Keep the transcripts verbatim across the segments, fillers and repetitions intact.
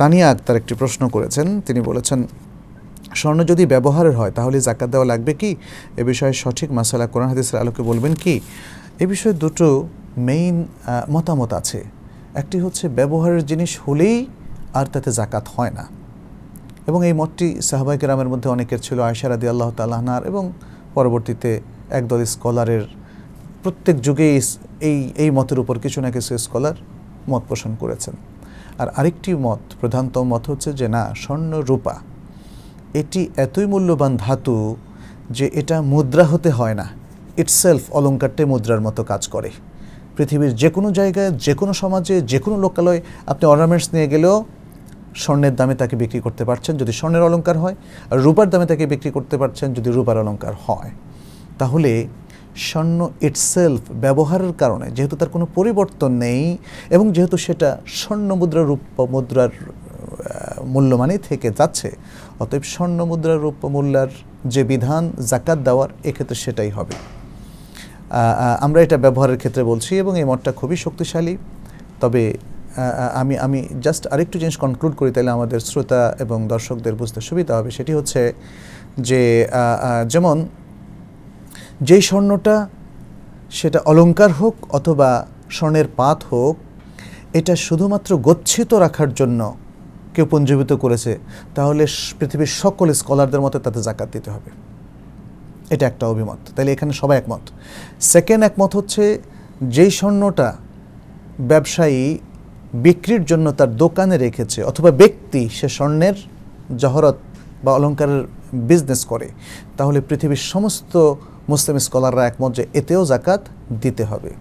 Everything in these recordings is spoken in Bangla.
তানিয়া আক্তার একটি প্রশ্ন করেছেন। তিনি বলেছেন, স্বর্ণ যদি ব্যবহারের হয় তাহলে জাকাত দেওয়া লাগবে কি? এ বিষয়ে সঠিক মাসালা কোরআন হাদিসের আলোকে বলবেন কি? এ বিষয়ে দুটো মেইন মতামত আছে। একটি হচ্ছে ব্যবহারের জিনিস হলেই আর তাতে জাকাত হয় না, এবং এই মতটি সাহাবায়ে কেরামের মধ্যে অনেকের ছিল, আয়েশা রাদিয়াল্লাহু তাআলা আনহার, এবং পরবর্তীতে একদল স্কলারের প্রত্যেক যুগেই এই এই মতের উপর কিছু না কিছু স্কলার মত পোষণ করেছেন। আর আরেকটি মত, প্রধানতম মত হচ্ছে যে না, স্বর্ণ রূপা এটি এতই মূল্যবান ধাতু যে এটা মুদ্রা হতে হয় না, ইটসেলফ অলঙ্কারটাই মুদ্রার মতো কাজ করে। পৃথিবীর যে কোনো জায়গায়, যে কোনো সমাজে, যে কোনো লোকালয়ে আপনি অর্নামেন্টস নিয়ে গেলেও স্বর্ণের দামে তাকে বিক্রি করতে পারছেন যদি স্বর্ণের অলঙ্কার হয়, আর রূপার দামে তাকে বিক্রি করতে পারছেন যদি রূপার অলঙ্কার হয়। তাহলে স্বর্ণ ইটসেলফ ব্যবহারের কারণে, যেহেতু তার কোনো পরিবর্তন নেই এবং যেহেতু সেটা স্বর্ণ মুদ্রা রূপ মুদ্রার মূল্যমানেই থেকে যাচ্ছে, অতএব স্বর্ণ মুদ্রা রূপ মূল্যার যে বিধান জাকাত দেওয়ার, এক্ষেত্রে সেটাই হবে। আমরা এটা ব্যবহারের ক্ষেত্রে বলছি এবং এই মতটা খুবই শক্তিশালী। তবে আমি আমি জাস্ট আরেকটু জিনিস কনক্লুড করি, তাহলে আমাদের শ্রোতা এবং দর্শকদের বুঝতে সুবিধা হবে। সেটি হচ্ছে যে যেমন যেই স্বর্ণটা সেটা অলঙ্কার হোক অথবা স্বর্ণের পাত হোক, এটা শুধুমাত্র গচ্ছিত রাখার জন্য কেউ পঞ্জীবিত করেছে, তাহলে পৃথিবীর সকল স্কলারদের মতে তাতে জাকাত দিতে হবে। এটা একটা অভিমত, তাহলে এখানে সবাই একমত। সেকেন্ড একমত হচ্ছে যেই স্বর্ণটা ব্যবসায়ী বিক্রির জন্য তার দোকানে রেখেছে, অথবা ব্যক্তি সে স্বর্ণের জহরত বা অলঙ্কারের বিজনেস করে, তাহলে পৃথিবীর সমস্ত মুসলিম স্কলাররা একমত যে এতেও জাকাত দিতে হবে।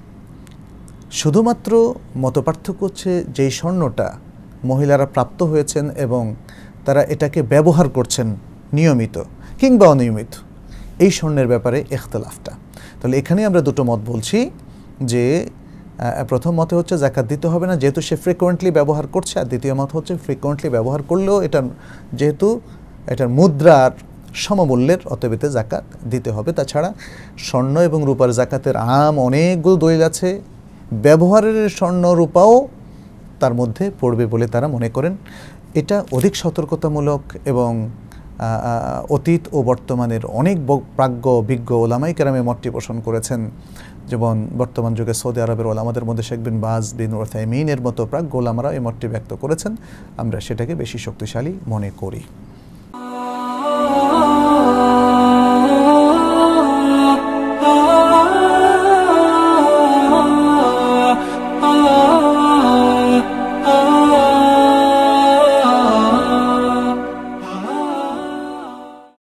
শুধুমাত্র মতপার্থক্য হচ্ছে যেই স্বর্ণটা মহিলারা প্রাপ্ত হয়েছেন এবং তারা এটাকে ব্যবহার করছেন নিয়মিত কিংবা অনিয়মিত, এই স্বর্ণের ব্যাপারে ইখতিলাফটা। তাহলে এখানে আমরা দুটো মত বলছি যে প্রথম মতে হচ্ছে জাকাত দিতে হবে না, যেহেতু সে ফ্রিকোয়েন্টলি ব্যবহার করছে, আর দ্বিতীয় মত হচ্ছে ফ্রিকোয়েন্টলি ব্যবহার করলেও এটা যেহেতু এটার মুদ্রার সমমূল্যের, অতএব এতে জাকাত দিতে হবে। তাছাড়া স্বর্ণ এবং রূপার জাকাতের আম অনেকগুলো দলিল আছে, ব্যবহারের স্বর্ণ রূপাও তার মধ্যে পড়বে বলে তারা মনে করেন। এটা অধিক সতর্কতামূলক এবং অতীত ও বর্তমানের অনেক প্রাজ্ঞ বিজ্ঞ ওলামায়ে কেরামে মতটি পোষণ করেছেন। যেমন বর্তমান যুগে সৌদি আরবের ওলামাদের মধ্যে শেখ বিন বাজ, বিন উসাইমিনের মতো প্রাজ্ঞ ওলামারা এই মতটি ব্যক্ত করেছেন। আমরা সেটাকে বেশি শক্তিশালী মনে করি।